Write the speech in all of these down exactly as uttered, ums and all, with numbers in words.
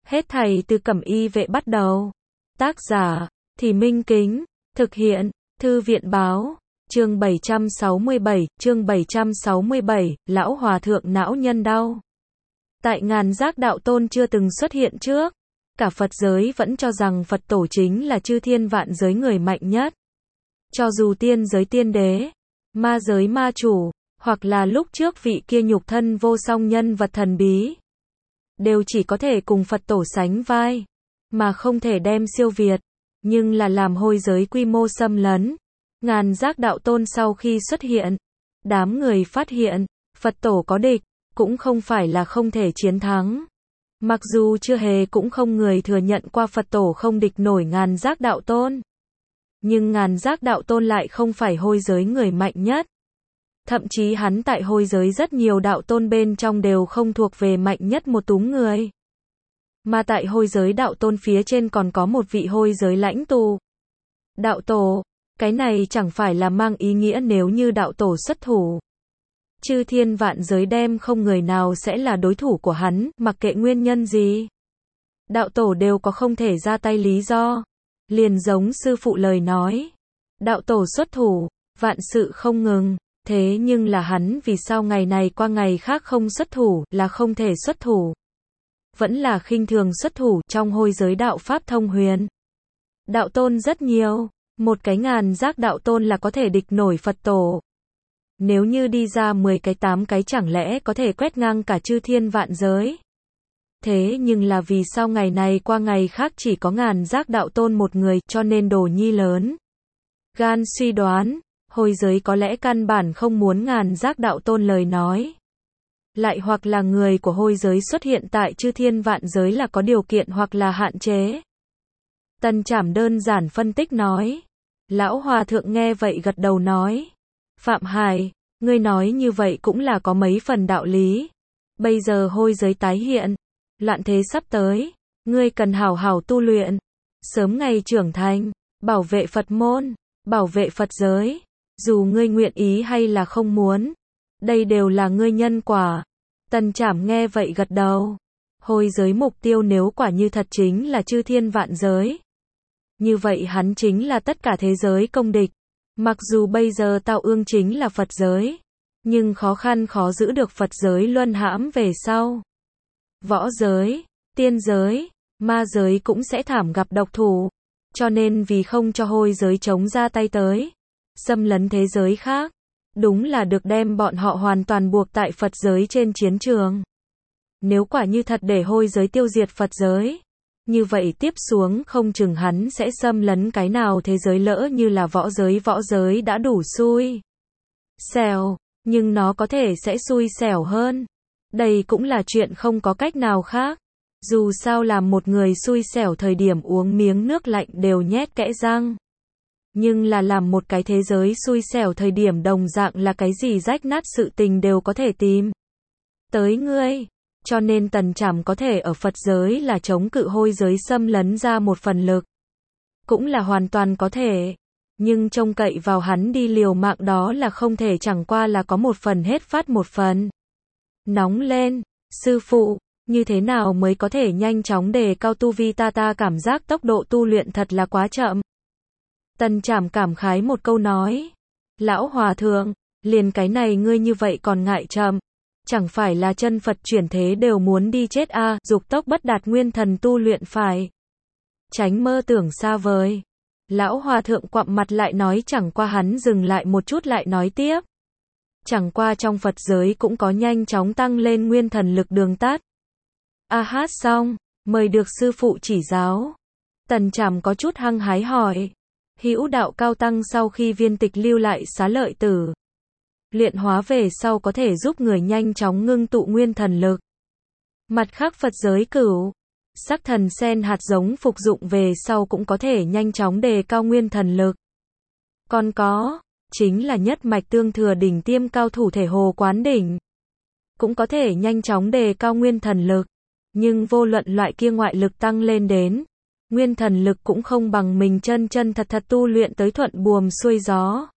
Hết thảy từ Cẩm Y Vệ bắt đầu. Tác giả, Thì Minh Kính. Thực hiện, Thư viện Báo. Chương bảy trăm sáu mươi bảy, chương bảy trăm sáu mươi bảy, Lão Hòa Thượng não nhân đau. Tại Ngàn Giác Đạo Tôn chưa từng xuất hiện trước, cả Phật giới vẫn cho rằng Phật Tổ chính là chư thiên vạn giới người mạnh nhất. Cho dù tiên giới tiên đế, ma giới ma chủ, hoặc là lúc trước vị kia nhục thân vô song nhân vật thần bí, đều chỉ có thể cùng Phật Tổ sánh vai, mà không thể đem siêu việt. Nhưng là làm hôi giới quy mô xâm lấn, Ngàn Giác Đạo Tôn sau khi xuất hiện, đám người phát hiện, Phật Tổ có địch, cũng không phải là không thể chiến thắng. Mặc dù chưa hề cũng không người thừa nhận qua Phật Tổ không địch nổi Ngàn Giác Đạo Tôn. Nhưng Ngàn Giác Đạo Tôn lại không phải hôi giới người mạnh nhất. Thậm chí hắn tại hôi giới rất nhiều đạo tôn bên trong đều không thuộc về mạnh nhất một túm người. Mà tại hôi giới đạo tôn phía trên còn có một vị hôi giới lãnh tụ. Đạo tổ, cái này chẳng phải là mang ý nghĩa nếu như đạo tổ xuất thủ, chư thiên vạn giới đem không người nào sẽ là đối thủ của hắn, mặc kệ nguyên nhân gì. Đạo tổ đều có không thể ra tay lý do. Liền giống sư phụ lời nói. Đạo tổ xuất thủ, vạn sự không ngừng. Thế nhưng là hắn vì sao ngày này qua ngày khác không xuất thủ, là không thể xuất thủ. Vẫn là khinh thường xuất thủ trong hôi giới đạo Pháp thông huyền. Đạo tôn rất nhiều, một cái Ngàn Giác Đạo Tôn là có thể địch nổi Phật Tổ. Nếu như đi ra mười cái tám cái chẳng lẽ có thể quét ngang cả chư thiên vạn giới. Thế nhưng là vì sao ngày này qua ngày khác chỉ có Ngàn Giác Đạo Tôn một người, cho nên Đồ Nhi lớn gan suy đoán, hôi giới có lẽ căn bản không muốn Ngàn Giác Đạo Tôn lời nói. Lại hoặc là người của hôi giới xuất hiện tại chư thiên vạn giới là có điều kiện hoặc là hạn chế. Tần Trảm đơn giản phân tích nói. Lão Hòa Thượng nghe vậy gật đầu nói. Phạm Hải, ngươi nói như vậy cũng là có mấy phần đạo lý. Bây giờ hôi giới tái hiện, loạn thế sắp tới, ngươi cần hảo hảo tu luyện, sớm ngày trưởng thành, bảo vệ Phật môn, bảo vệ Phật giới, dù ngươi nguyện ý hay là không muốn, đây đều là ngươi nhân quả. Tần Trảm nghe vậy gật đầu. Hôi giới mục tiêu nếu quả như thật chính là chư thiên vạn giới, như vậy hắn chính là tất cả thế giới công địch. Mặc dù bây giờ Tào Ương chính là Phật giới, nhưng khó khăn khó giữ được Phật giới luân hãm về sau. Võ giới, tiên giới, ma giới cũng sẽ thảm gặp độc thủ. Cho nên vì không cho hôi giới chống ra tay tới, xâm lấn thế giới khác, đúng là được đem bọn họ hoàn toàn buộc tại Phật giới trên chiến trường. Nếu quả như thật để hôi giới tiêu diệt Phật giới, như vậy tiếp xuống không chừng hắn sẽ xâm lấn cái nào thế giới, lỡ như là võ giới. Võ giới đã đủ xui xẻo, nhưng nó có thể sẽ xui xẻo hơn. Đây cũng là chuyện không có cách nào khác. Dù sao làm một người xui xẻo thời điểm uống miếng nước lạnh đều nhét kẽ răng. Nhưng là làm một cái thế giới xui xẻo thời điểm đồng dạng là cái gì rách nát sự tình đều có thể tìm tới ngươi. Cho nên Tần Trảm có thể ở Phật giới là chống cự hôi giới xâm lấn ra một phần lực. Cũng là hoàn toàn có thể. Nhưng trông cậy vào hắn đi liều mạng đó là không thể, chẳng qua là có một phần hết phát một phần. Nóng lên, sư phụ, như thế nào mới có thể nhanh chóng đề cao tu vi ta ta cảm giác tốc độ tu luyện thật là quá chậm. Tần Trảm cảm khái một câu nói. Lão Hòa Thượng, liền cái này ngươi như vậy còn ngại chậm. Chẳng phải là chân Phật chuyển thế đều muốn đi chết a, à, dục tốc bất đạt nguyên thần tu luyện phải tránh mơ tưởng xa vời. Lão Hòa Thượng quặm mặt lại nói, chẳng qua hắn dừng lại một chút lại nói tiếp. Chẳng qua trong Phật giới cũng có nhanh chóng tăng lên nguyên thần lực đường tắt. A hát xong, mời được sư phụ chỉ giáo. Tần Trảm có chút hăng hái hỏi. Hữu đạo cao tăng sau khi viên tịch lưu lại xá lợi tử, luyện hóa về sau có thể giúp người nhanh chóng ngưng tụ nguyên thần lực. Mặt khác Phật giới cửu sắc thần sen hạt giống phục dụng về sau cũng có thể nhanh chóng đề cao nguyên thần lực. Còn có, chính là nhất mạch tương thừa đỉnh tiêm cao thủ thể hồ quán đỉnh, cũng có thể nhanh chóng đề cao nguyên thần lực. Nhưng vô luận loại kia ngoại lực tăng lên đến, nguyên thần lực cũng không bằng mình chân chân thật thật tu luyện tới thuận buồm xuôi gió.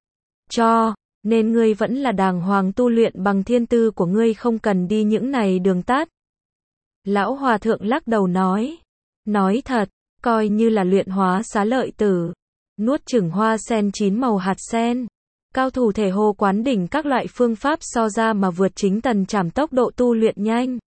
Cho nên ngươi vẫn là đàng hoàng tu luyện bằng thiên tư của ngươi, không cần đi những này đường tắt. Lão Hòa Thượng lắc đầu nói. Nói thật, coi như là luyện hóa xá lợi tử, nuốt chửng hoa sen chín màu hạt sen. Cao thủ thể hồ quán đỉnh các loại phương pháp so ra mà vượt chính Tần Trảm tốc độ tu luyện nhanh.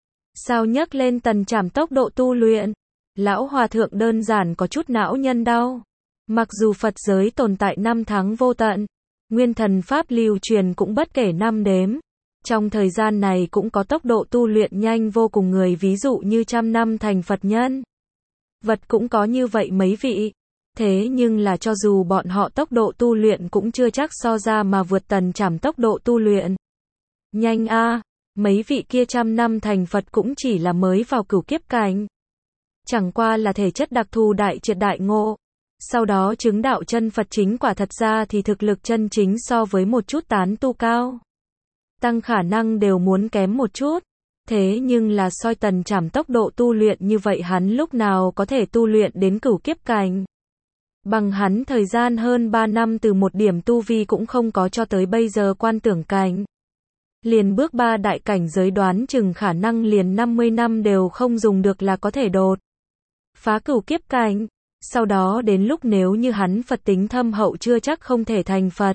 Sao nhắc lên Tần Trảm tốc độ tu luyện? Lão Hòa Thượng đơn giản có chút não nhân đau. Mặc dù Phật giới tồn tại năm tháng vô tận, nguyên thần pháp lưu truyền cũng bất kể năm đếm. Trong thời gian này cũng có tốc độ tu luyện nhanh vô cùng người, ví dụ như trăm năm thành Phật nhân. Vật cũng có như vậy mấy vị. Thế nhưng là cho dù bọn họ tốc độ tu luyện cũng chưa chắc so ra mà vượt Tần Trảm tốc độ tu luyện. Nhanh a, à, mấy vị kia trăm năm thành Phật cũng chỉ là mới vào cửu kiếp cảnh. Chẳng qua là thể chất đặc thù đại triệt đại ngộ. Sau đó chứng đạo chân Phật chính quả, thật ra thì thực lực chân chính so với một chút tán tu cao tăng khả năng đều muốn kém một chút. Thế nhưng là soi Tần Trảm tốc độ tu luyện như vậy, hắn lúc nào có thể tu luyện đến cửu kiếp cảnh. Bằng hắn thời gian hơn ba năm từ một điểm tu vi cũng không có cho tới bây giờ quan tưởng cảnh. Liền bước ba đại cảnh giới đoán chừng khả năng liền năm mươi năm đều không dùng được là có thể đột phá cửu kiếp cảnh. Sau đó đến lúc nếu như hắn Phật tính thâm hậu chưa chắc không thể thành Phật.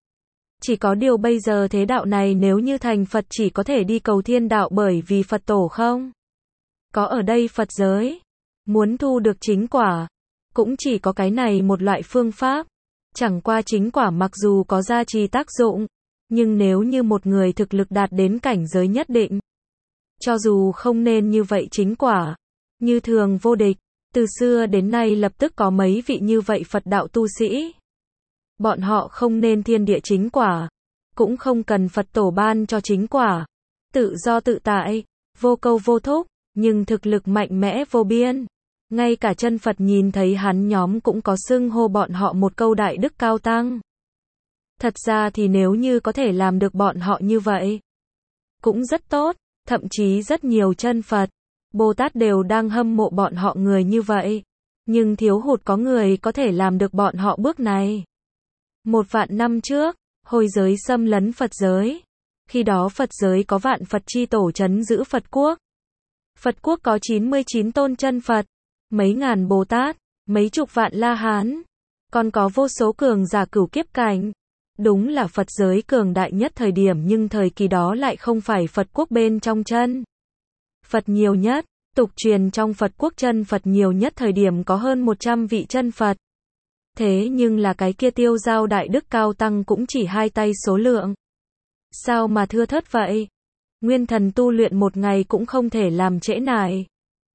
Chỉ có điều bây giờ thế đạo này nếu như thành Phật chỉ có thể đi cầu thiên đạo, bởi vì Phật tổ không có ở đây Phật giới. Muốn thu được chính quả, cũng chỉ có cái này một loại phương pháp. Chẳng qua chính quả mặc dù có gia trì tác dụng, nhưng nếu như một người thực lực đạt đến cảnh giới nhất định, cho dù không nên như vậy chính quả, như thường vô địch. Từ xưa đến nay lập tức có mấy vị như vậy Phật đạo tu sĩ. Bọn họ không nên thiên địa chính quả, cũng không cần Phật tổ ban cho chính quả. Tự do tự tại, vô câu vô thúc, nhưng thực lực mạnh mẽ vô biên. Ngay cả chân Phật nhìn thấy hắn nhóm cũng có xưng hô bọn họ một câu đại đức cao tăng. Thật ra thì nếu như có thể làm được bọn họ như vậy, cũng rất tốt, thậm chí rất nhiều chân Phật, Bồ Tát đều đang hâm mộ bọn họ người như vậy. Nhưng thiếu hụt có người có thể làm được bọn họ bước này. Một vạn năm trước, hồi giới xâm lấn Phật giới. Khi đó Phật giới có vạn Phật chi tổ trấn giữ Phật quốc. Phật quốc có chín mươi chín tôn chân Phật, mấy ngàn Bồ Tát, mấy chục vạn La Hán, còn có vô số cường giả cửu kiếp cảnh. Đúng là Phật giới cường đại nhất thời điểm, nhưng thời kỳ đó lại không phải Phật quốc bên trong chân Phật nhiều nhất. Tục truyền trong Phật quốc chân Phật nhiều nhất thời điểm có hơn một trăm vị chân Phật. Thế nhưng là cái kia tiêu giao đại đức cao tăng cũng chỉ hai tay số lượng. Sao mà thưa thớt vậy? Nguyên thần tu luyện một ngày cũng không thể làm trễ nải.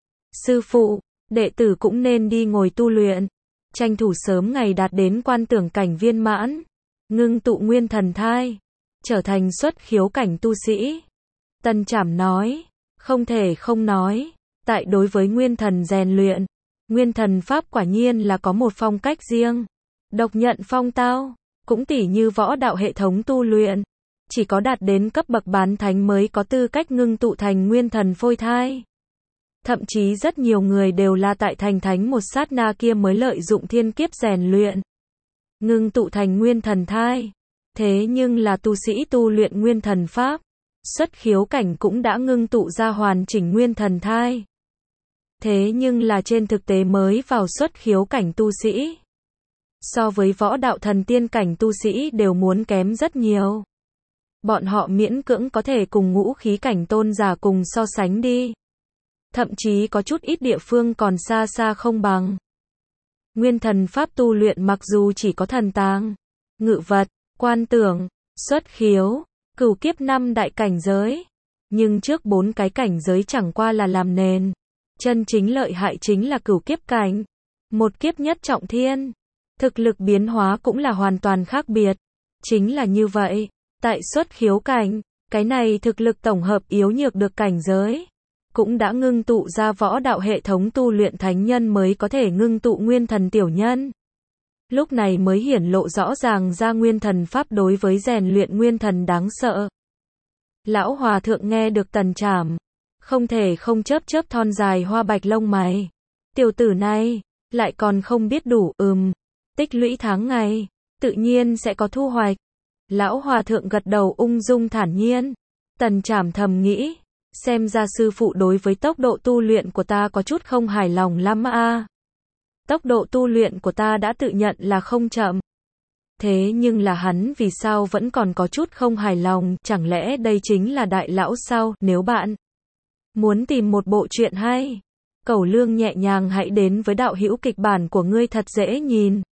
Sư phụ, đệ tử cũng nên đi ngồi tu luyện, tranh thủ sớm ngày đạt đến quan tưởng cảnh viên mãn, ngưng tụ nguyên thần thai, trở thành xuất khiếu cảnh tu sĩ. Tần Trảm nói, không thể không nói, tại đối với nguyên thần rèn luyện, nguyên thần pháp quả nhiên là có một phong cách riêng, độc nhận phong tao, cũng tỉ như võ đạo hệ thống tu luyện, chỉ có đạt đến cấp bậc bán thánh mới có tư cách ngưng tụ thành nguyên thần phôi thai. Thậm chí rất nhiều người đều là tại thành thánh một sát na kia mới lợi dụng thiên kiếp rèn luyện, ngưng tụ thành nguyên thần thai. Thế nhưng là tu sĩ tu luyện nguyên thần pháp, xuất khiếu cảnh cũng đã ngưng tụ ra hoàn chỉnh nguyên thần thai. Thế nhưng là trên thực tế mới vào xuất khiếu cảnh tu sĩ, so với võ đạo thần tiên cảnh tu sĩ đều muốn kém rất nhiều. Bọn họ miễn cưỡng có thể cùng ngũ khí cảnh tôn giả cùng so sánh đi. Thậm chí có chút ít địa phương còn xa xa không bằng. Nguyên thần pháp tu luyện mặc dù chỉ có thần tàng, ngự vật, quan tưởng, xuất khiếu, cửu kiếp năm đại cảnh giới, nhưng trước bốn cái cảnh giới chẳng qua là làm nền. Chân chính lợi hại chính là cửu kiếp cảnh, một kiếp nhất trọng thiên. Thực lực biến hóa cũng là hoàn toàn khác biệt. Chính là như vậy, tại xuất khiếu cảnh, cái này thực lực tổng hợp yếu nhược được cảnh giới, cũng đã ngưng tụ ra võ đạo hệ thống tu luyện thánh nhân mới có thể ngưng tụ nguyên thần tiểu nhân. Lúc này mới hiển lộ rõ ràng ra nguyên thần pháp đối với rèn luyện nguyên thần đáng sợ. Lão Hòa Thượng nghe được Tần Trảm, không thể không chớp chớp thon dài hoa bạch lông mày. Tiểu tử này, lại còn không biết đủ, ừm, tích lũy tháng ngày, tự nhiên sẽ có thu hoạch. Lão Hòa Thượng gật đầu ung dung thản nhiên. Tần Trảm thầm nghĩ, Xem ra sư phụ đối với tốc độ tu luyện của ta có chút không hài lòng lắm a. Tốc độ tu luyện của ta đã tự nhận là không chậm. Thế nhưng là hắn vì sao vẫn còn có chút không hài lòng, chẳng lẽ đây chính là đại lão sao? Nếu bạn muốn tìm một bộ truyện hay, Cẩu Lương nhẹ nhàng hãy đến với đạo hữu kịch bản của ngươi thật dễ nhìn.